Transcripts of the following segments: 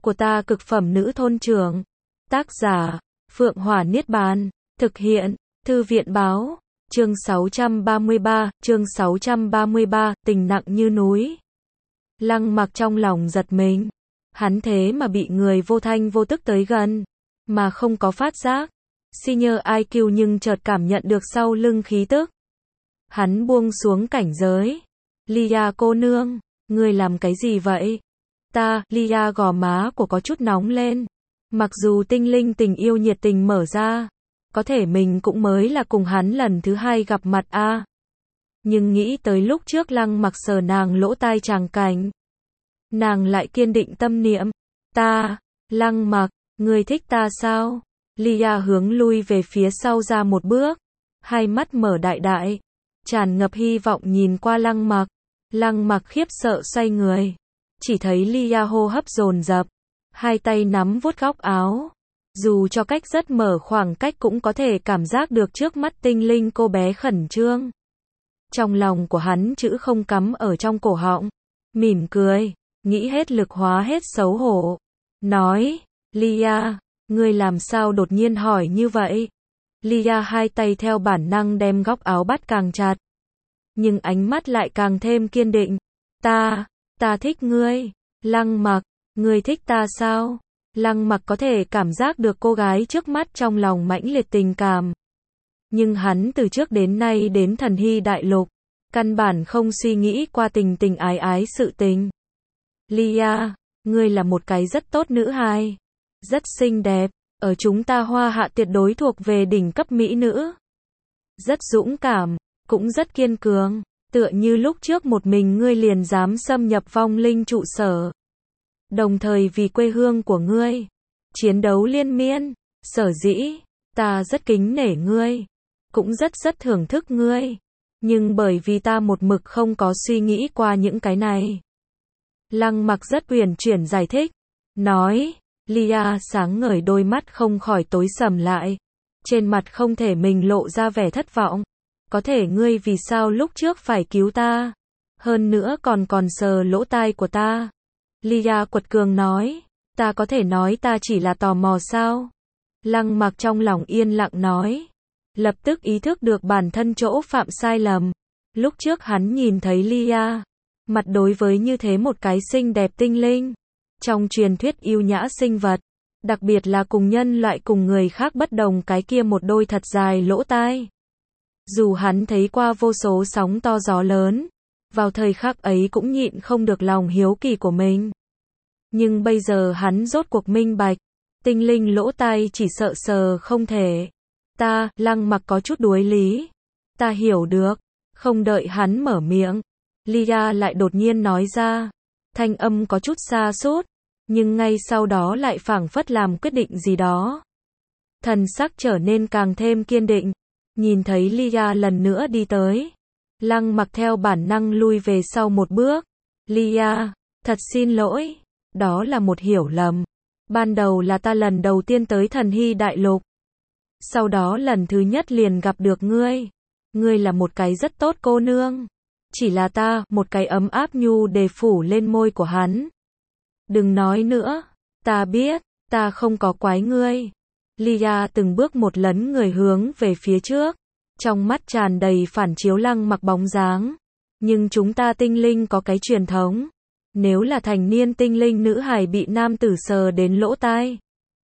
của ta cực phẩm nữ thôn trưởng. Tác giả, Phượng Hỏa Niết Bàn. Thực hiện, Thư viện báo. Chương 633, tình nặng như núi. Lăng Mặc trong lòng giật mình. Hắn thế mà bị người vô thanh vô tức tới gần, mà không có phát giác. Senior IQ nhưng chợt cảm nhận được sau lưng khí tức. Hắn buông xuống cảnh giới. Lia cô nương, ngươi làm cái gì vậy? Lia gò má của có chút nóng lên. Mặc dù tinh linh tình yêu nhiệt tình mở ra, có thể mình cũng mới là cùng hắn lần thứ hai gặp mặt a. Nhưng nghĩ tới lúc trước Lăng Mặc sờ nàng lỗ tai tràng cảnh, nàng lại kiên định tâm niệm. Lăng Mặc, ngươi thích ta sao? Lia hướng lui về phía sau ra một bước, hai mắt mở đại đại, tràn ngập hy vọng nhìn qua Lăng Mặc. Lăng Mặc khiếp sợ xoay người, chỉ thấy Lia hô hấp dồn dập, hai tay nắm vuốt góc áo. Dù cho cách rất mở khoảng cách cũng có thể cảm giác được trước mắt tinh linh cô bé khẩn trương. Trong lòng của hắn chữ không cắm ở trong cổ họng, mỉm cười, nghĩ hết lực hóa hết xấu hổ. Nói, Lia, ngươi làm sao đột nhiên hỏi như vậy? Lia hai tay theo bản năng đem góc áo bắt càng chặt, nhưng ánh mắt lại càng thêm kiên định. Ta thích ngươi. Lăng Mặc, ngươi thích ta sao? Lăng Mặc có thể cảm giác được cô gái trước mắt trong lòng mãnh liệt tình cảm. Nhưng hắn từ trước đến nay đến Thần Hy Đại Lục, căn bản không suy nghĩ qua tình tình ái ái sự tình. Lia, ngươi là một cái rất tốt nữ hài, rất xinh đẹp, ở chúng ta Hoa Hạ tuyệt đối thuộc về đỉnh cấp mỹ nữ. Rất dũng cảm, cũng rất kiên cường, tựa như lúc trước một mình ngươi liền dám xâm nhập vong linh trụ sở. Đồng thời vì quê hương của ngươi, chiến đấu liên miên. Sở dĩ, ta rất kính nể ngươi, cũng rất thưởng thức ngươi. Nhưng bởi vì ta một mực không có suy nghĩ qua những cái này. Lăng Mặc rất uyển chuyển giải thích, nói. Lia sáng ngời đôi mắt không khỏi tối sầm lại. Trên mặt không thể mình lộ ra vẻ thất vọng. Có thể ngươi vì sao lúc trước phải cứu ta? Hơn nữa còn sờ lỗ tai của ta. Lia quật cường nói, ta có thể nói ta chỉ là tò mò sao? Lăng Mặc trong lòng yên lặng nói, lập tức ý thức được bản thân chỗ phạm sai lầm. Lúc trước hắn nhìn thấy Lia, mặt đối với như thế một cái xinh đẹp tinh linh, trong truyền thuyết yêu nhã sinh vật, đặc biệt là cùng nhân loại cùng người khác bất đồng cái kia một đôi thật dài lỗ tai. Dù hắn thấy qua vô số sóng to gió lớn, vào thời khắc ấy cũng nhịn không được lòng hiếu kỳ của mình. Nhưng bây giờ hắn rốt cuộc minh bạch, tinh linh lỗ tai chỉ sợ sờ không thể. Lăng Mặc có chút đuối lý. Ta hiểu được. Không đợi hắn mở miệng, Lia lại đột nhiên nói ra, thanh âm có chút xa sút, nhưng ngay sau đó lại phảng phất làm quyết định gì đó. Thần sắc trở nên càng thêm kiên định. Nhìn thấy Lia lần nữa đi tới, Lăng Mặc theo bản năng lui về sau một bước. Lia, thật xin lỗi, đó là một hiểu lầm. Ban đầu là ta lần đầu tiên tới Thần Hy Đại Lục, sau đó lần thứ nhất liền gặp được ngươi. Ngươi là một cái rất tốt cô nương. Chỉ là ta, một cái ấm áp nhu để phủ lên môi của hắn. Đừng nói nữa, ta biết, ta không có quái ngươi. Lia từng bước một lấn người hướng về phía trước, trong mắt tràn đầy phản chiếu Lăng Mặc bóng dáng. Nhưng chúng ta tinh linh có cái truyền thống, nếu là thành niên tinh linh nữ hài bị nam tử sờ đến lỗ tai,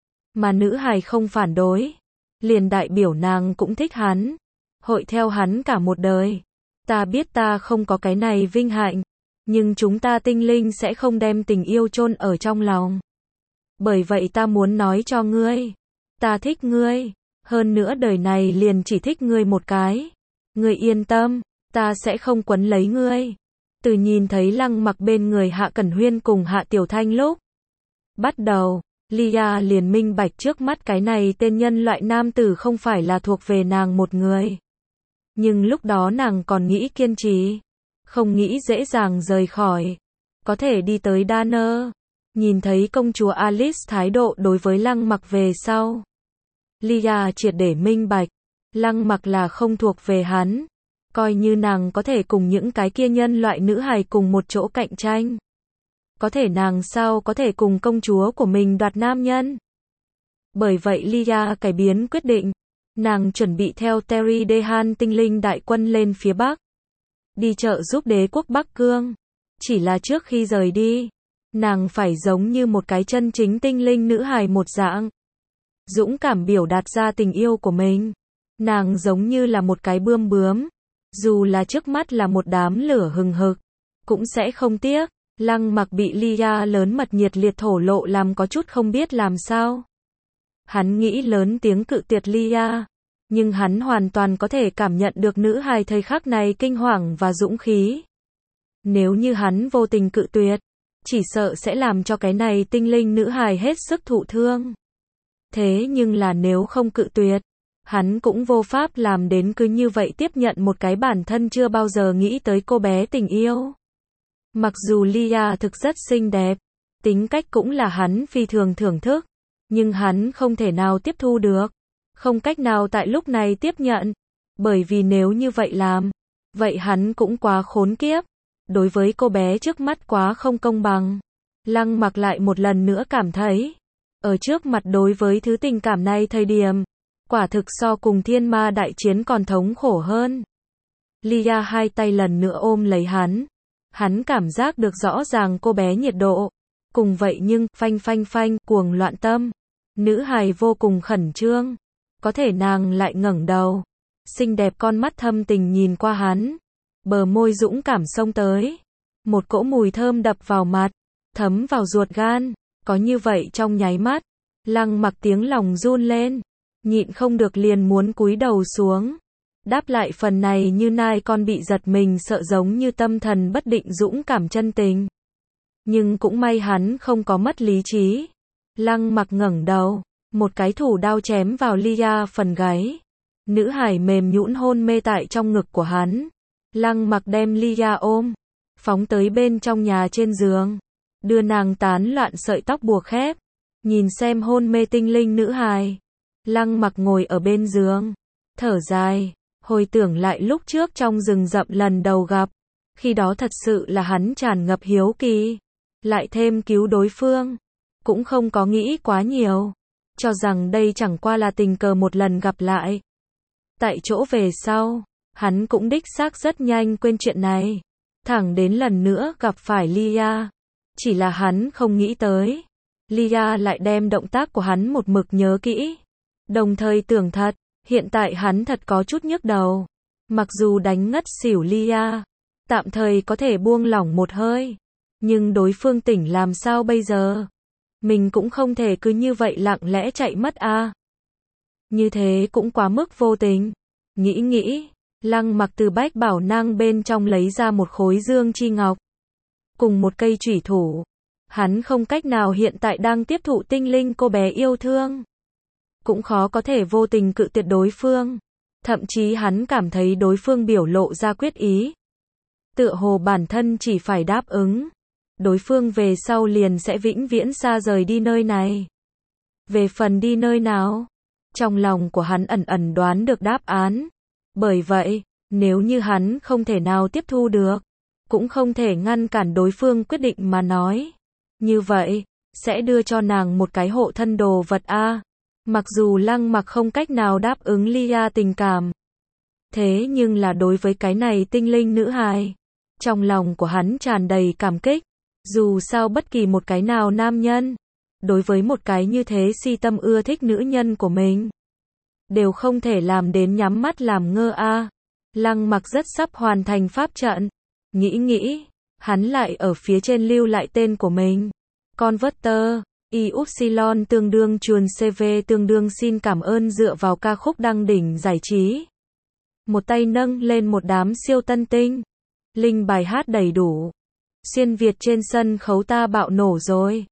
mà nữ hài không phản đối, liền đại biểu nàng cũng thích hắn, hội theo hắn cả một đời. Ta biết ta không có cái này vinh hạnh, nhưng chúng ta tinh linh sẽ không đem tình yêu chôn ở trong lòng. Bởi vậy ta muốn nói cho ngươi, ta thích ngươi, hơn nữa đời này liền chỉ thích ngươi một cái. Ngươi yên tâm, ta sẽ không quấn lấy ngươi. Từ nhìn thấy Lăng Mặc bên người Hạ Cẩn Huyên cùng Hạ Tiểu Thanh lúc bắt đầu, Lia liền minh bạch trước mắt cái này tên nhân loại nam tử không phải là thuộc về nàng một người. Nhưng lúc đó nàng còn nghĩ kiên trì, không nghĩ dễ dàng rời khỏi. Có thể đi tới Danner, nhìn thấy công chúa Alice thái độ đối với Lăng Mặc về sau, Lia triệt để minh bạch, Lăng Mặc là không thuộc về hắn. Coi như nàng có thể cùng những cái kia nhân loại nữ hài cùng một chỗ cạnh tranh, có thể nàng sao có thể cùng công chúa của mình đoạt nam nhân. Bởi vậy Lia cải biến quyết định, nàng chuẩn bị theo Terry Dehan tinh linh đại quân lên phía Bắc, đi trợ giúp đế quốc Bắc Cương. Chỉ là trước khi rời đi, nàng phải giống như một cái chân chính tinh linh nữ hài một dạng, dũng cảm biểu đạt ra tình yêu của mình. Nàng giống như là một cái bươm bướm, dù là trước mắt là một đám lửa hừng hực, cũng sẽ không tiếc. Lăng Mặc bị Lia lớn mật nhiệt liệt thổ lộ làm có chút không biết làm sao. Hắn nghĩ lớn tiếng cự tuyệt Lia, nhưng hắn hoàn toàn có thể cảm nhận được nữ hài thời khắc này kinh hoàng và dũng khí. Nếu như hắn vô tình cự tuyệt, chỉ sợ sẽ làm cho cái này tinh linh nữ hài hết sức thụ thương. Thế nhưng là nếu không cự tuyệt, hắn cũng vô pháp làm đến cứ như vậy tiếp nhận một cái bản thân chưa bao giờ nghĩ tới cô bé tình yêu. Mặc dù Lia thực rất xinh đẹp, tính cách cũng là hắn phi thường thưởng thức, nhưng hắn không thể nào tiếp thu được, không cách nào tại lúc này tiếp nhận, bởi vì nếu như vậy làm, vậy hắn cũng quá khốn kiếp, đối với cô bé trước mắt quá không công bằng. Lăng Mặc lại một lần nữa cảm thấy, ở trước mặt đối với thứ tình cảm này thời điểm, quả thực so cùng thiên ma đại chiến còn thống khổ hơn. Lia hai tay lần nữa ôm lấy hắn cảm giác được rõ ràng cô bé nhiệt độ. Cùng vậy nhưng, phanh phanh phanh, cuồng loạn tâm. Nữ hài vô cùng khẩn trương. Có thể nàng lại ngẩng đầu. Xinh đẹp con mắt thâm tình nhìn qua hắn. Bờ môi dũng cảm xông tới. Một cỗ mùi thơm đập vào mặt, thấm vào ruột gan. Có như vậy trong nháy mắt, Lăng Mặc tiếng lòng run lên. Nhịn không được liền muốn cúi đầu xuống. Đáp lại phần này như nai con bị giật mình sợ giống như tâm thần bất định dũng cảm chân tình. Nhưng cũng may hắn không có mất lý trí. Lăng Mặc ngẩng đầu, một cái thủ đao chém vào Lia phần gáy. Nữ hải mềm nhũn hôn mê tại trong ngực của hắn. Lăng Mặc đem Lia ôm, phóng tới bên trong nhà trên giường, đưa nàng tán loạn sợi tóc buộc khép, nhìn xem hôn mê tinh linh nữ hài. Lăng Mặc ngồi ở bên giường, thở dài, hồi tưởng lại lúc trước trong rừng rậm lần đầu gặp, khi đó thật sự là hắn tràn ngập hiếu kỳ, lại thêm cứu đối phương, cũng không có nghĩ quá nhiều, cho rằng đây chẳng qua là tình cờ một lần gặp lại. Tại chỗ về sau, hắn cũng đích xác rất nhanh quên chuyện này, thẳng đến lần nữa gặp phải Lia, chỉ là hắn không nghĩ tới, Lia lại đem động tác của hắn một mực nhớ kỹ, đồng thời tưởng thật. Hiện tại hắn thật có chút nhức đầu. Mặc dù đánh ngất xỉu Lia, tạm thời có thể buông lỏng một hơi, nhưng đối phương tỉnh làm sao bây giờ? Mình cũng không thể cứ như vậy lặng lẽ chạy mất a. Như thế cũng quá mức vô tình. Nghĩ, Lăng Mặc từ bách bảo nang bên trong lấy ra một khối dương chi ngọc, cùng một cây chủy thủ. Hắn không cách nào hiện tại đang tiếp thụ tinh linh cô bé yêu thương, cũng khó có thể vô tình cự tuyệt đối phương. Thậm chí hắn cảm thấy đối phương biểu lộ ra quyết ý, tựa hồ bản thân chỉ phải đáp ứng, đối phương về sau liền sẽ vĩnh viễn xa rời đi nơi này. Về phần đi nơi nào, trong lòng của hắn ẩn ẩn đoán được đáp án. Bởi vậy, nếu như hắn không thể nào tiếp thu được, cũng không thể ngăn cản đối phương quyết định mà nói, như vậy, sẽ đưa cho nàng một cái hộ thân đồ vật a. Mặc dù Lăng Mặc không cách nào đáp ứng Lia tình cảm, thế nhưng là đối với cái này tinh linh nữ hài, trong lòng của hắn tràn đầy cảm kích. Dù sao bất kỳ một cái nào nam nhân, đối với một cái như thế si tâm ưa thích nữ nhân của mình, đều không thể làm đến nhắm mắt làm ngơ a. Lăng Mặc rất sắp hoàn thành pháp trận, nghĩ, hắn lại ở phía trên lưu lại tên của mình. Converter Y tương đương chuồn CV tương đương xin cảm ơn dựa vào ca khúc đăng đỉnh giải trí. Một tay nâng lên một đám siêu tân tinh. Linh bài hát đầy đủ. Xuyên Việt trên sân khấu ta bạo nổ rồi.